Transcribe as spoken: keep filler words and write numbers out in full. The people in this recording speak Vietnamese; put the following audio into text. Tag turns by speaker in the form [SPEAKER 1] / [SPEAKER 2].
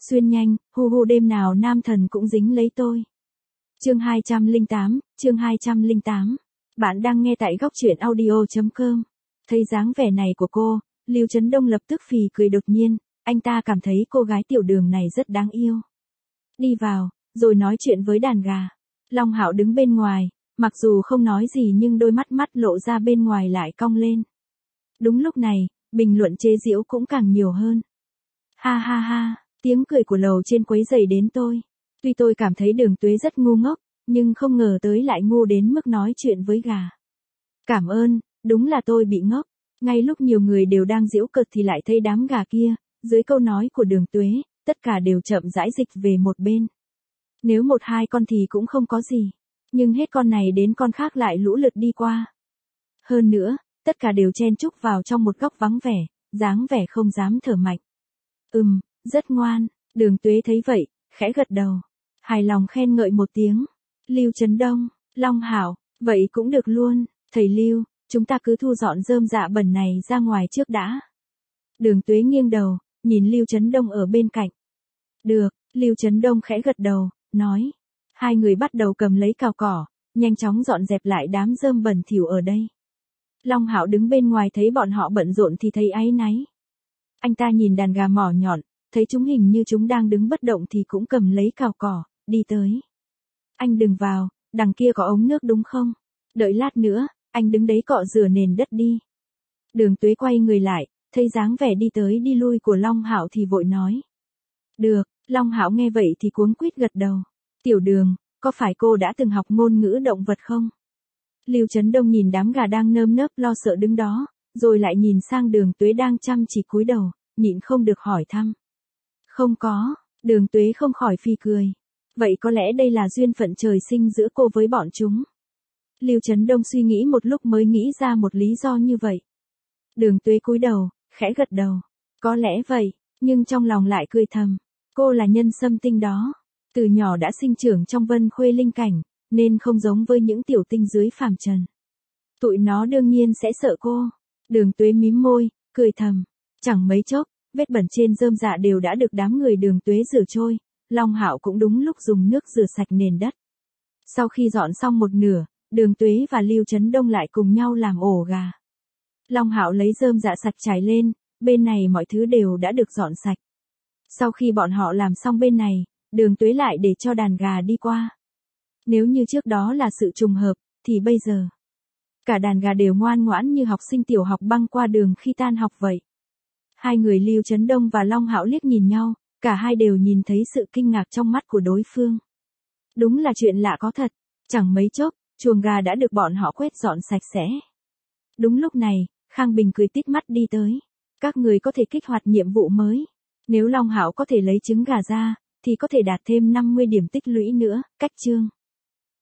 [SPEAKER 1] Xuyên nhanh, hu hu đêm nào nam thần cũng dính lấy tôi. Chương hai trăm lẻ tám, chương hai trăm lẻ tám. Bạn đang nghe tại góc truyện audio chấm com. Thấy dáng vẻ này của cô, Lưu Chấn Đông lập tức phì cười đột nhiên, anh ta cảm thấy cô gái tiểu đường này rất đáng yêu. Đi vào, rồi nói chuyện với đàn gà. Long Hạo đứng bên ngoài, mặc dù không nói gì nhưng đôi mắt mắt lộ ra bên ngoài lại cong lên. Đúng lúc này, bình luận chế giễu cũng càng nhiều hơn. Ha ha ha, tiếng cười của lầu trên quấy rầy đến tôi. Tuy tôi cảm thấy Đường Tuế rất ngu ngốc, nhưng không ngờ tới lại ngu đến mức nói chuyện với gà. Cảm ơn, đúng là tôi bị ngốc. Ngay lúc nhiều người đều đang giễu cợt thì lại thấy đám gà kia, dưới câu nói của Đường Tuế, tất cả đều chậm rãi dịch về một bên. Nếu một hai con thì cũng không có gì, nhưng hết con này đến con khác lại lũ lượt đi qua. Hơn nữa, tất cả đều chen chúc vào trong một góc vắng vẻ, dáng vẻ không dám thở mạnh. Ừm, rất ngoan. Đường Tuế thấy vậy, khẽ gật đầu, hài lòng khen ngợi một tiếng. Lưu Chấn Đông, Long Hạo, vậy cũng được luôn. Thầy Lưu, chúng ta cứ thu dọn rơm rạ bẩn này ra ngoài trước đã. Đường Tuế nghiêng đầu, nhìn Lưu Chấn Đông ở bên cạnh. Được, Lưu Chấn Đông khẽ gật đầu, nói. Hai người bắt đầu cầm lấy cào cỏ, nhanh chóng dọn dẹp lại đám rơm bẩn thỉu ở đây. Long Hạo đứng bên ngoài thấy bọn họ bận rộn thì thấy áy náy. Anh ta nhìn đàn gà mỏ nhọn, thấy chúng hình như chúng đang đứng bất động thì cũng cầm lấy cào cỏ, đi tới. Anh đừng vào, đằng kia có ống nước đúng không? Đợi lát nữa, anh đứng đấy cọ rửa nền đất đi. Đường Tuế quay người lại, thấy dáng vẻ đi tới đi lui của Long Hạo thì vội nói. Được, Long Hạo nghe vậy thì cuống quýt gật đầu. Tiểu Đường, có phải cô đã từng học ngôn ngữ động vật không? Lưu Chấn Đông nhìn đám gà đang nơm nớp lo sợ đứng đó, rồi lại nhìn sang Đường Tuế đang chăm chỉ cúi đầu, nhịn không được hỏi thăm. Không có, Đường Tuế không khỏi phì cười. Vậy có lẽ đây là duyên phận trời sinh giữa cô với bọn chúng. Lưu Chấn Đông suy nghĩ một lúc mới nghĩ ra một lý do như vậy. Đường Tuế cúi đầu, khẽ gật đầu. Có lẽ vậy, nhưng trong lòng lại cười thầm. Cô là nhân sâm tinh đó. Từ nhỏ đã sinh trưởng trong Vân Khuê linh cảnh, nên không giống với những tiểu tinh dưới phàm trần. Tụi nó đương nhiên sẽ sợ cô. Đường Tuế mím môi, cười thầm. Chẳng mấy chốc, vết bẩn trên rơm rạ đều đã được đám người Đường Tuế rửa trôi. Long Hạo cũng đúng lúc dùng nước rửa sạch nền đất. Sau khi dọn xong một nửa, Đường Tuế và Lưu Chấn Đông lại cùng nhau làm ổ gà. Long Hạo lấy rơm rạ sạch trải lên, bên này mọi thứ đều đã được dọn sạch. Sau khi bọn họ làm xong bên này, Đường Tuế lại để cho đàn gà đi qua. Nếu như trước đó là sự trùng hợp, thì bây giờ, cả đàn gà đều ngoan ngoãn như học sinh tiểu học băng qua đường khi tan học vậy. Hai người Lưu Chấn Đông và Long Hạo liếc nhìn nhau, cả hai đều nhìn thấy sự kinh ngạc trong mắt của đối phương. Đúng là chuyện lạ có thật, chẳng mấy chốc, chuồng gà đã được bọn họ quét dọn sạch sẽ. Đúng lúc này, Khang Bình cười tít mắt đi tới. Các người có thể kích hoạt nhiệm vụ mới. Nếu Long Hạo có thể lấy trứng gà ra, thì có thể đạt thêm năm mươi điểm tích lũy nữa, cách chương.